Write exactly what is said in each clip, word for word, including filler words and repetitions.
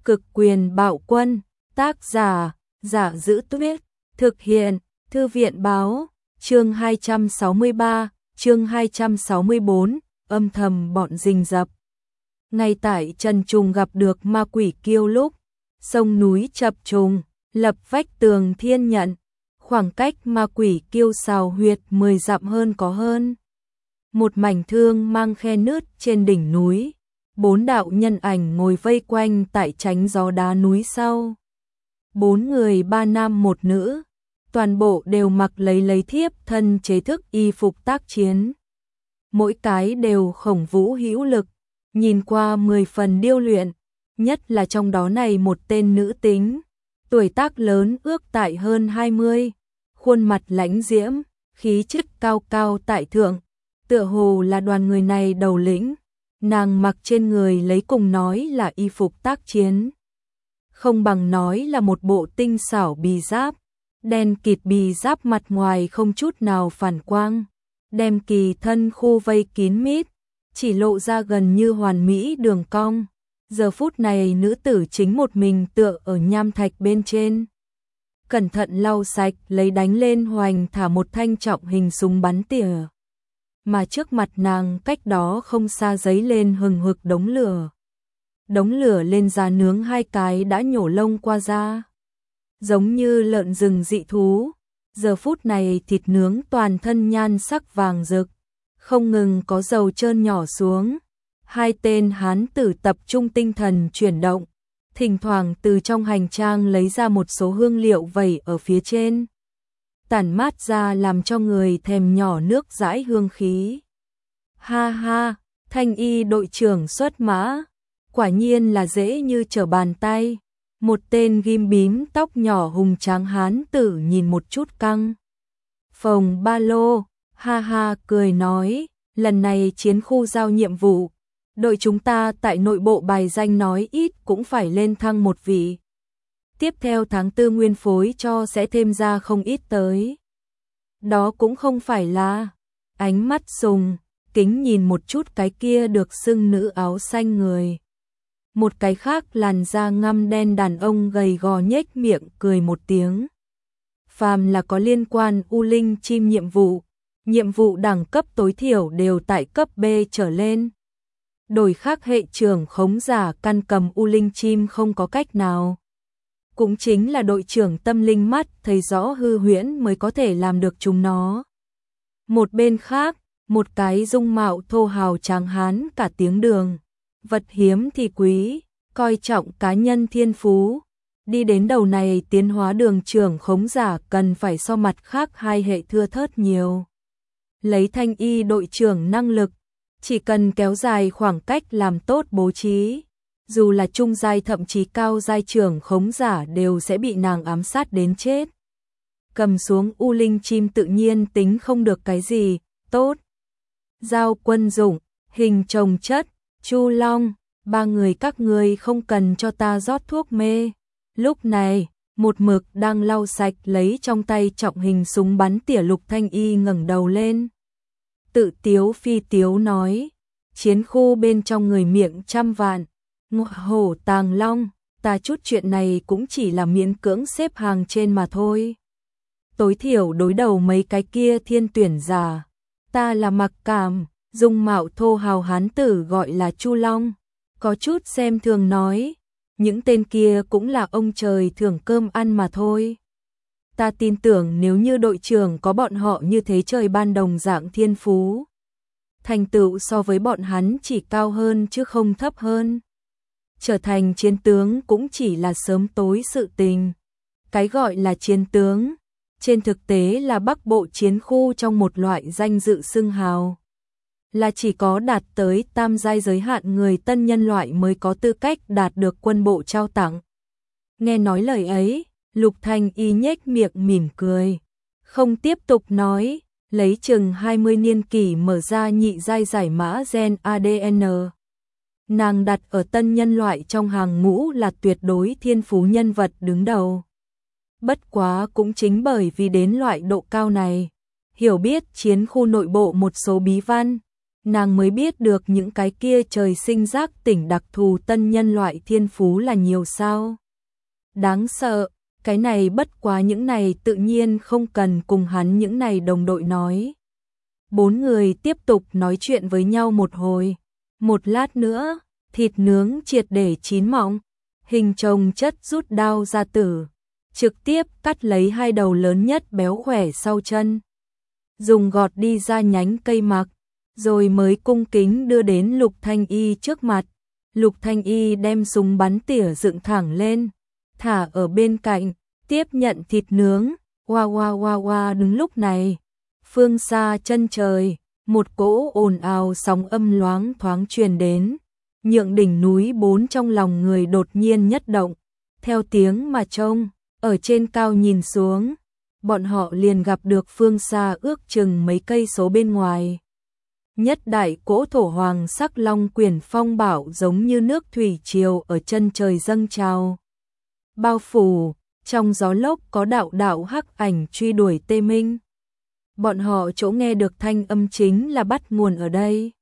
Cực quyền bạo quân, tác giả, Giả Giữ Tuyết, thực hiện, Thư viện báo, chương hai trăm sáu mươi ba, chương hai trăm sáu mươi bốn, âm thầm bọn rình rập. Ngay tại Trần Trùng gặp được ma quỷ kiêu lúc, sông núi chập trùng, lập vách tường thiên nhận, khoảng cách ma quỷ kiêu xào huyệt mười dặm hơn có hơn. Một mảnh thương mang khe nứt trên đỉnh núi, bốn đạo nhân ảnh ngồi vây quanh tại tránh gió đá núi sau. Bốn người ba nam một nữ, toàn bộ đều mặc lấy lấy thiếp thân chế thức y phục tác chiến. Mỗi cái đều khổng vũ hữu lực, nhìn qua mười phần điêu luyện, nhất là trong đó này một tên nữ tính, tuổi tác lớn ước tại hơn hai mươi, khuôn mặt lãnh diễm, khí chất cao cao tại thượng, tựa hồ là đoàn người này đầu lĩnh. Nàng mặc trên người lấy cùng nói là y phục tác chiến, không bằng nói là một bộ tinh xảo bì giáp, đen kịt bì giáp mặt ngoài không chút nào phản quang, đem kỳ thân khu vây kín mít, chỉ lộ ra gần như hoàn mỹ đường cong. Giờ phút này nữ tử chính một mình tựa ở nham thạch bên trên, cẩn thận lau sạch lấy đánh lên hoành thả một thanh trọng hình súng bắn tỉa. Mà trước mặt nàng cách đó không xa giấy lên hừng hực đống lửa. Đống lửa lên ra nướng hai cái đã nhổ lông qua da, giống như lợn rừng dị thú. Giờ phút này thịt nướng toàn thân nhan sắc vàng rực, không ngừng có dầu trơn nhỏ xuống. Hai tên hán tử tập trung tinh thần chuyển động, thỉnh thoảng từ trong hành trang lấy ra một số hương liệu vẩy ở phía trên, tản mát ra làm cho người thèm nhỏ nước dãi hương khí. Ha ha, Thanh y đội trưởng xuất mã, quả nhiên là dễ như trở bàn tay. Một tên ghim bím tóc nhỏ hùng tráng hán tử nhìn một chút căng phồng ba lô, ha ha cười nói, lần này chiến khu giao nhiệm vụ, đội chúng ta tại nội bộ bài danh nói ít cũng phải lên thăng một vị. Tiếp theo tháng tư nguyên phối cho sẽ thêm ra không ít tới. Đó cũng không phải là, ánh mắt sùng, kính nhìn một chút cái kia được xưng nữ áo xanh người. Một cái khác làn da ngăm đen đàn ông gầy gò nhếch miệng cười một tiếng. Phàm là có liên quan U Linh chim nhiệm vụ, nhiệm vụ đẳng cấp tối thiểu đều tại cấp B trở lên. Đổi khác hệ trưởng khống giả căn cầm U Linh chim không có cách nào. Cũng chính là đội trưởng tâm linh mắt thấy rõ hư huyễn mới có thể làm được chúng nó. Một bên khác, một cái dung mạo thô hào tráng hán cả tiếng đường, vật hiếm thì quý, coi trọng cá nhân thiên phú. Đi đến đầu này tiến hóa đường trưởng khống giả cần phải so mặt khác hai hệ thưa thớt nhiều. Lấy thanh y đội trưởng năng lực, chỉ cần kéo dài khoảng cách làm tốt bố trí, dù là trung giai thậm chí cao giai trưởng khống giả đều sẽ bị nàng ám sát đến chết. Cầm xuống U Linh chim tự nhiên tính không được cái gì tốt. Giao Quân Dụng, Hình Trồng Chất, Chu Long, ba người các ngươi không cần cho ta rót thuốc mê. Lúc này, một mực đang lau sạch lấy trong tay trọng hình súng bắn tỉa Lục Thanh Y ngẩng đầu lên. Tự tiếu phi tiếu nói, chiến khu bên trong người miệng trăm vạn, ngọa hổ tàng long, ta chút chuyện này cũng chỉ là miễn cưỡng xếp hàng trên mà thôi. Tối thiểu đối đầu mấy cái kia thiên tuyển giả, ta là mặc cảm. Dung mạo thô hào hán tử gọi là Chu Long, có chút xem thường nói, những tên kia cũng là ông trời thưởng cơm ăn mà thôi. Ta tin tưởng nếu như đội trưởng có bọn họ như thế trời ban đồng dạng thiên phú, thành tựu so với bọn hắn chỉ cao hơn chứ không thấp hơn. Trở thành chiến tướng cũng chỉ là sớm tối sự tình. Cái gọi là chiến tướng, trên thực tế là Bắc Bộ chiến khu trong một loại danh dự xưng hào. Là chỉ có đạt tới tam giai giới hạn người tân nhân loại mới có tư cách đạt được quân bộ trao tặng. Nghe nói lời ấy, Lục Thanh Y nhếch miệng mỉm cười, không tiếp tục nói, lấy chừng hai mươi niên kỷ mở ra nhị giai giải mã gen a đê en. Nàng đặt ở tân nhân loại trong hàng ngũ là tuyệt đối thiên phú nhân vật đứng đầu. Bất quá cũng chính bởi vì đến loại độ cao này, hiểu biết chiến khu nội bộ một số bí văn, nàng mới biết được những cái kia trời sinh giác tỉnh đặc thù tân nhân loại thiên phú là nhiều sao. Đáng sợ, cái này bất quá những này tự nhiên không cần cùng hắn những này đồng đội nói. Bốn người tiếp tục nói chuyện với nhau một hồi. Một lát nữa, thịt nướng triệt để chín mọng, Hình chồng chất rút đao ra tử, trực tiếp cắt lấy hai đầu lớn nhất béo khỏe sau chân. Dùng gọt đi ra nhánh cây mặc, rồi mới cung kính đưa đến Lục Thanh Y trước mặt. Lục Thanh Y đem súng bắn tỉa dựng thẳng lên, thả ở bên cạnh, tiếp nhận thịt nướng. Oa oa oa oa. Đứng lúc này, phương xa chân trời, một cỗ ồn ào sóng âm loáng thoáng truyền đến, nhượng đỉnh núi bốn trong lòng người đột nhiên nhất động. Theo tiếng mà trông, ở trên cao nhìn xuống, bọn họ liền gặp được phương xa ước chừng mấy cây số bên ngoài. Nhất đại cỗ thổ hoàng sắc long quyển phong bảo giống như nước thủy triều ở chân trời dâng trào. Bao phủ, trong gió lốc có đạo đạo hắc ảnh truy đuổi tê minh. Bọn họ chỗ nghe được thanh âm chính là bắt nguồn ở đây.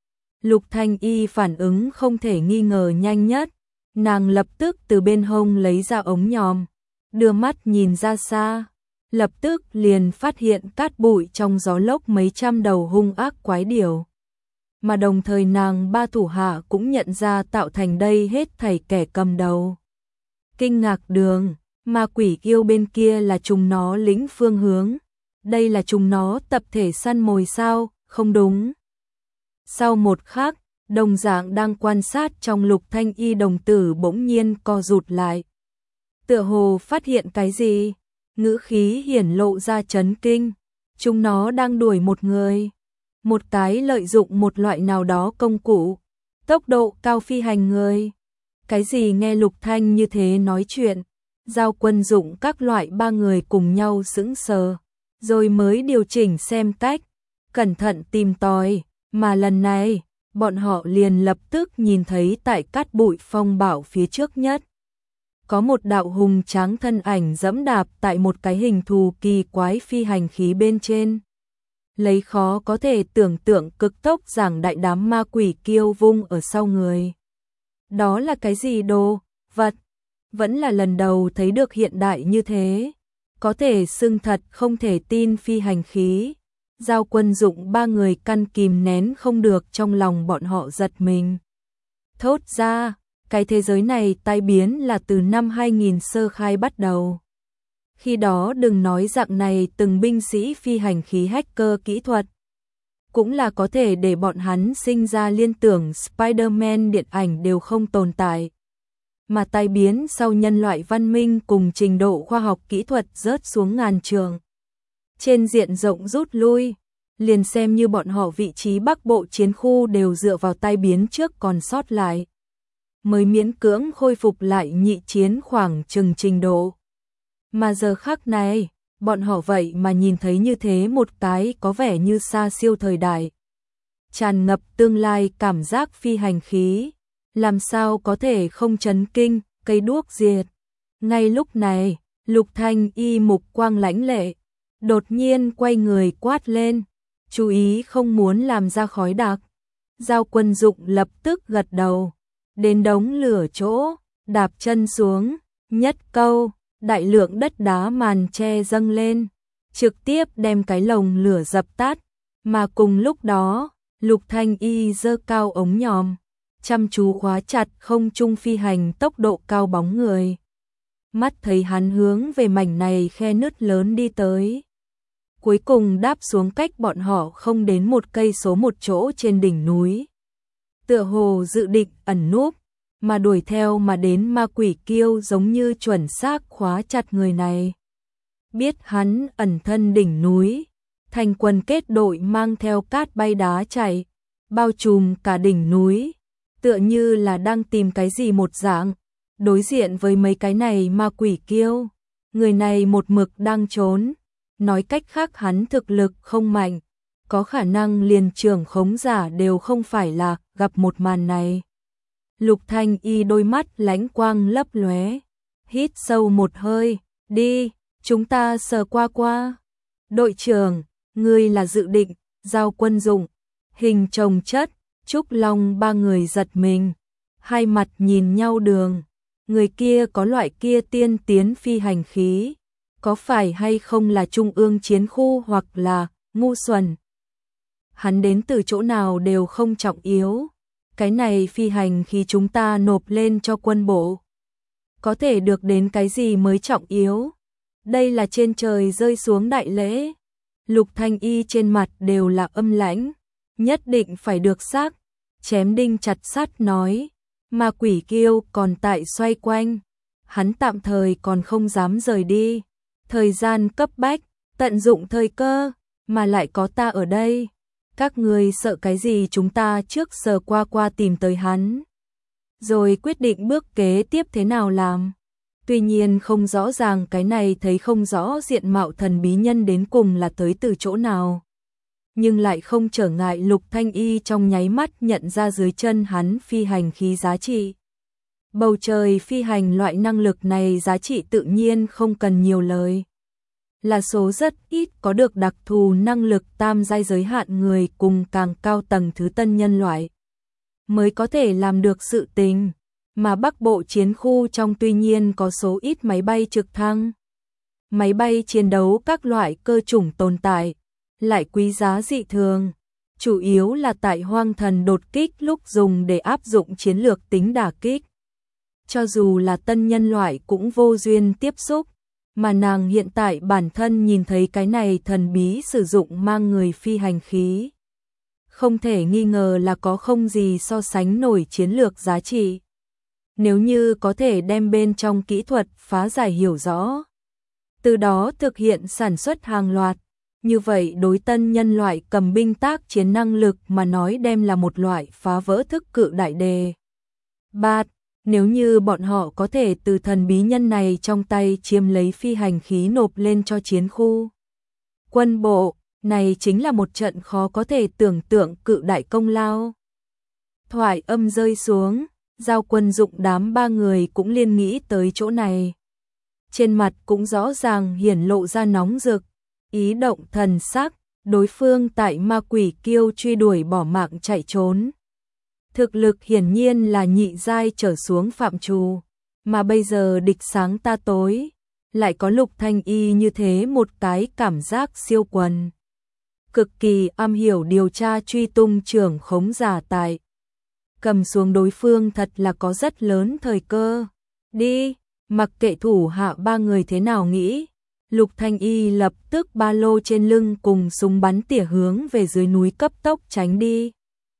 Lục Thanh Y phản ứng không thể nghi ngờ nhanh nhất, nàng lập tức từ bên hông lấy ra ống nhòm, đưa mắt nhìn ra xa, lập tức liền phát hiện cát bụi trong gió lốc mấy trăm đầu hung ác quái điểu. Mà đồng thời nàng ba thủ hạ cũng nhận ra tạo thành đây hết thảy kẻ cầm đầu. Kinh ngạc đường, ma quỷ yêu bên kia là chúng nó lĩnh phương hướng. Đây là chúng nó tập thể săn mồi sao? Không đúng. Sau một khắc, đồng dạng đang quan sát trong Lục Thanh Y đồng tử bỗng nhiên co rụt lại. Tựa hồ phát hiện cái gì? Ngữ khí hiển lộ ra chấn kinh. Chúng nó đang đuổi một người. Một cái lợi dụng một loại nào đó công cụ. Tốc độ cao phi hành người. Cái gì nghe Lục Thanh như thế nói chuyện? Giao Quân Dụng các loại ba người cùng nhau sững sờ. Rồi mới điều chỉnh xem cách. Cẩn thận tìm tòi. Mà lần này, bọn họ liền lập tức nhìn thấy tại cát bụi phong bảo phía trước nhất. Có một đạo hùng tráng thân ảnh dẫm đạp tại một cái hình thù kỳ quái phi hành khí bên trên. Lấy khó có thể tưởng tượng cực tốc giảng đại đám ma quỷ kiêu vung ở sau người. Đó là cái gì đồ, vật? Vẫn là lần đầu thấy được hiện đại như thế. Có thể xưng thật không thể tin phi hành khí. Giao Quân Dụng ba người căn kìm nén không được trong lòng bọn họ giật mình. Thốt ra, cái thế giới này tai biến là từ năm hai nghìn sơ khai bắt đầu. Khi đó đừng nói dạng này từng binh sĩ phi hành khí hacker kỹ thuật. Cũng là có thể để bọn hắn sinh ra liên tưởng Spider-Man điện ảnh đều không tồn tại. Mà tai biến sau nhân loại văn minh cùng trình độ khoa học kỹ thuật rớt xuống ngàn trường. Trên diện rộng rút lui, liền xem như bọn họ vị trí Bắc Bộ chiến khu đều dựa vào tai biến trước còn sót lại. Mới miễn cưỡng khôi phục lại nhị chiến khoảng chừng trình độ. Mà giờ khắc này, bọn họ vậy mà nhìn thấy như thế một cái có vẻ như xa siêu thời đại. Tràn ngập tương lai cảm giác phi hành khí, làm sao có thể không chấn kinh, cây đuốc diệt. Ngay lúc này, Lục Thanh Y mục quang lãnh lệ, đột nhiên quay người quát lên, chú ý không muốn làm ra khói đặc. Giao Quân Dụng lập tức gật đầu, đến đống lửa chỗ, đạp chân xuống, nhất câu, đại lượng đất đá màn che dâng lên, trực tiếp đem cái lồng lửa dập tắt, mà cùng lúc đó, Lục Thanh Y giơ cao ống nhòm, chăm chú khóa chặt không trung phi hành tốc độ cao bóng người. Mắt thấy hắn hướng về mảnh này khe nứt lớn đi tới. Cuối cùng đáp xuống cách bọn họ không đến một cây số một chỗ trên đỉnh núi. Tựa hồ dự định ẩn núp, mà đuổi theo mà đến ma quỷ kiêu giống như chuẩn xác khóa chặt người này. Biết hắn ẩn thân đỉnh núi, thành quân kết đội mang theo cát bay đá chạy, bao trùm cả đỉnh núi, tựa như là đang tìm cái gì một dạng. Đối diện với mấy cái này ma quỷ kiêu, người này một mực đang trốn. Nói cách khác hắn thực lực không mạnh, có khả năng liền trưởng khống giả đều không phải là gặp một màn này. Lục Thanh Y đôi mắt lánh quang lấp lóe, hít sâu một hơi, đi, chúng ta sờ qua qua. Đội trưởng, ngươi là dự định, Giao Quân Dụng, Hình chồng chất, Trúc Long ba người giật mình, hai mặt nhìn nhau đường, người kia có loại kia tiên tiến phi hành khí, có phải hay không là trung ương chiến khu hoặc là ngu xuẩn. Hắn đến từ chỗ nào đều không trọng yếu, cái này phi hành khí chúng ta nộp lên cho quân bộ. Có thể được đến cái gì mới trọng yếu, đây là trên trời rơi xuống đại lễ. Lục Thanh Y trên mặt đều là âm lãnh, nhất định phải được xác, chém đinh chặt sắt nói, mà quỷ kiêu còn tại xoay quanh, hắn tạm thời còn không dám rời đi, thời gian cấp bách, tận dụng thời cơ, mà lại có ta ở đây, các người sợ cái gì, chúng ta trước sờ qua qua tìm tới hắn, rồi quyết định bước kế tiếp thế nào làm. Tuy nhiên không rõ ràng cái này thấy không rõ diện mạo thần bí nhân đến cùng là tới từ chỗ nào. Nhưng lại không trở ngại Lục Thanh Y trong nháy mắt nhận ra dưới chân hắn phi hành khí giá trị. Bầu trời phi hành loại năng lực này giá trị tự nhiên không cần nhiều lời. Là số rất ít có được đặc thù năng lực tam giai giới hạn người cùng càng cao tầng thứ tân nhân loại mới có thể làm được sự tình. Mà Bắc Bộ chiến khu trong tuy nhiên có số ít máy bay trực thăng, máy bay chiến đấu các loại cơ chủng tồn tại, lại quý giá dị thường, chủ yếu là tại hoang thần đột kích lúc dùng để áp dụng chiến lược tính đả kích. Cho dù là tân nhân loại cũng vô duyên tiếp xúc, mà nàng hiện tại bản thân nhìn thấy cái này thần bí sử dụng mang người phi hành khí. Không thể nghi ngờ là có không gì so sánh nổi chiến lược giá trị. Nếu như có thể đem bên trong kỹ thuật phá giải hiểu rõ, từ đó thực hiện sản xuất hàng loạt, như vậy đối tân nhân loại cầm binh tác chiến năng lực mà nói đem là một loại phá vỡ thức cự đại đề. Bạt, nếu như bọn họ có thể từ thần bí nhân này trong tay chiếm lấy phi hành khí nộp lên cho chiến khu quân bộ, này chính là một trận khó có thể tưởng tượng cự đại công lao. Thoại âm rơi xuống, Giao Quân Dụng đám ba người cũng liên nghĩ tới chỗ này. Trên mặt cũng rõ ràng hiển lộ ra nóng rực, ý động thần sắc, đối phương tại ma quỷ kiêu truy đuổi bỏ mạng chạy trốn. Thực lực hiển nhiên là nhị giai trở xuống phạm trù, mà bây giờ địch sáng ta tối, lại có Lục Thanh Y như thế một cái cảm giác siêu quần. Cực kỳ am hiểu điều tra truy tung trưởng khống giả tài. Cầm xuống đối phương thật là có rất lớn thời cơ. Đi, mặc kệ thủ hạ ba người thế nào nghĩ, Lục Thanh Y lập tức ba lô trên lưng cùng súng bắn tỉa hướng về dưới núi cấp tốc tránh đi.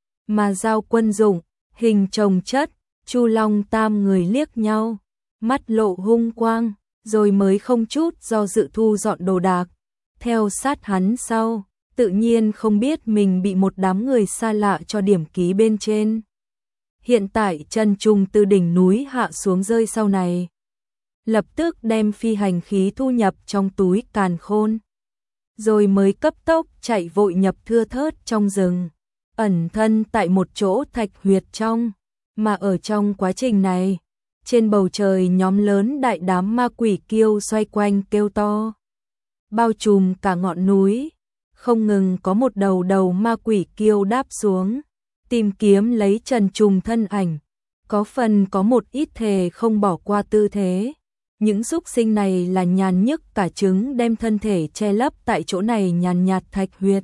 Mà Giao Quân Dụng, Hình chồng chất, Chu Long tam người liếc nhau, mắt lộ hung quang, rồi mới không chút do dự thu dọn đồ đạc, theo sát hắn sau, tự nhiên không biết mình bị một đám người xa lạ cho điểm ký bên trên. Hiện tại Trần Trung từ đỉnh núi hạ xuống rơi sau này, lập tức đem phi hành khí thu nhập trong túi càn khôn, rồi mới cấp tốc chạy vội nhập thưa thớt trong rừng, ẩn thân tại một chỗ thạch huyệt trong, mà ở trong quá trình này, trên bầu trời nhóm lớn đại đám ma quỷ kiêu xoay quanh kêu to, bao trùm cả ngọn núi, không ngừng có một đầu đầu ma quỷ kiêu đáp xuống, tìm kiếm lấy Trần Trùng thân ảnh, có phần có một ít thề không bỏ qua tư thế. Những xúc sinh này là nhàn nhức cả trứng đem thân thể che lấp tại chỗ này nhàn nhạt thạch huyệt.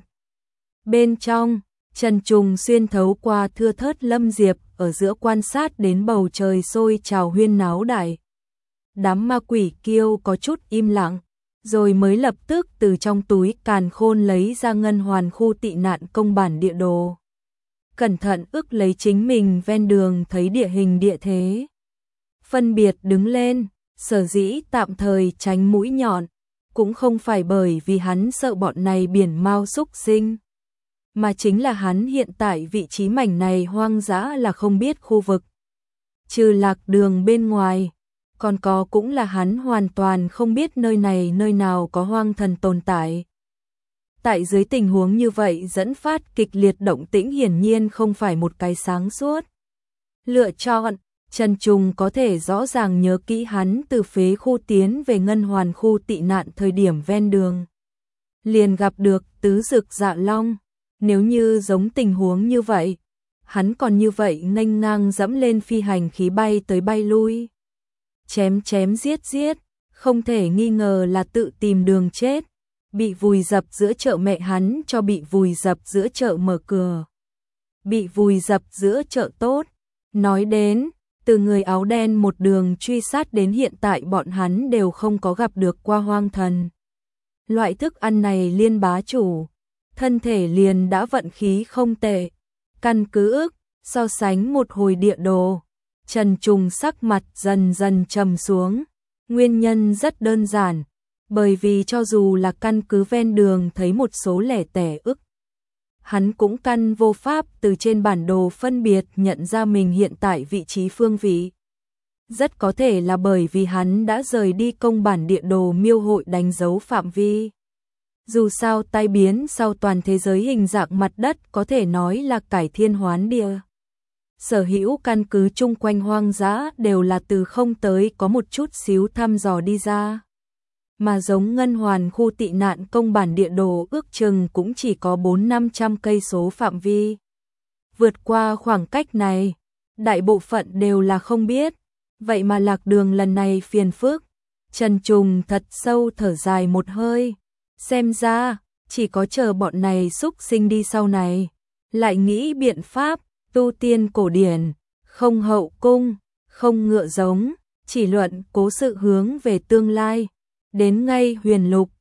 Bên trong, Trần Trùng xuyên thấu qua thưa thớt lâm diệp ở giữa quan sát đến bầu trời sôi trào huyên náo đại. Đám ma quỷ kiêu có chút im lặng, rồi mới lập tức từ trong túi càn khôn lấy ra ngân hoàn khu tị nạn công bản địa đồ. Cẩn thận ước lấy chính mình ven đường thấy địa hình địa thế. Phân biệt đứng lên, sở dĩ tạm thời tránh mũi nhọn, cũng không phải bởi vì hắn sợ bọn này biển mao xúc sinh, mà chính là hắn hiện tại vị trí mảnh này hoang dã là không biết khu vực. Trừ lạc đường bên ngoài, còn có cũng là hắn hoàn toàn không biết nơi này nơi nào có hoang thần tồn tại. Tại dưới tình huống như vậy dẫn phát kịch liệt động tĩnh hiển nhiên không phải một cái sáng suốt lựa chọn. Trần Trùng có thể rõ ràng nhớ kỹ hắn từ phế khu tiến về ngân hoàn khu tị nạn thời điểm ven đường liền gặp được tứ dực dạ long, Nếu như giống tình huống như vậy, hắn còn như vậy nghênh ngang dẫm lên phi hành khí bay tới bay lui. Chém chém giết giết, không thể nghi ngờ là tự tìm đường chết, bị vùi dập giữa chợ mẹ hắn cho bị vùi dập giữa chợ mở cửa. Bị vùi dập giữa chợ tốt, nói đến, từ người áo đen một đường truy sát đến hiện tại bọn hắn đều không có gặp được qua hoang thần. Loại thức ăn này Liên bá chủ, thân thể liền đã vận khí không tệ. Căn cứ ước, so sánh một hồi địa đồ, Trần Trùng sắc mặt dần dần trầm xuống. Nguyên nhân rất đơn giản, bởi vì cho dù là căn cứ ven đường thấy một số lẻ tẻ ức, hắn cũng căn vô pháp từ trên bản đồ phân biệt nhận ra mình hiện tại vị trí phương vị. Rất có thể là bởi vì hắn đã rời đi công bản địa đồ miêu hội đánh dấu phạm vi. Dù sao tai biến sau toàn thế giới hình dạng mặt đất có thể nói là cải thiên hoán địa. Sở hữu căn cứ chung quanh hoang dã đều là từ không tới có một chút xíu thăm dò đi ra. Mà giống ngân hoàn khu tị nạn công bản địa đồ ước chừng cũng chỉ có bốn năm trăm cây số phạm vi. Vượt qua khoảng cách này, đại bộ phận đều là không biết. Vậy mà lạc đường lần này phiền phức. Trần Trùng thật sâu thở dài một hơi. Xem ra, chỉ có chờ bọn này xúc sinh đi sau này. Lại nghĩ biện pháp, tu tiên cổ điển, không hậu cung, không ngựa giống, chỉ luận cố sự hướng về tương lai. Đến ngay huyền lục,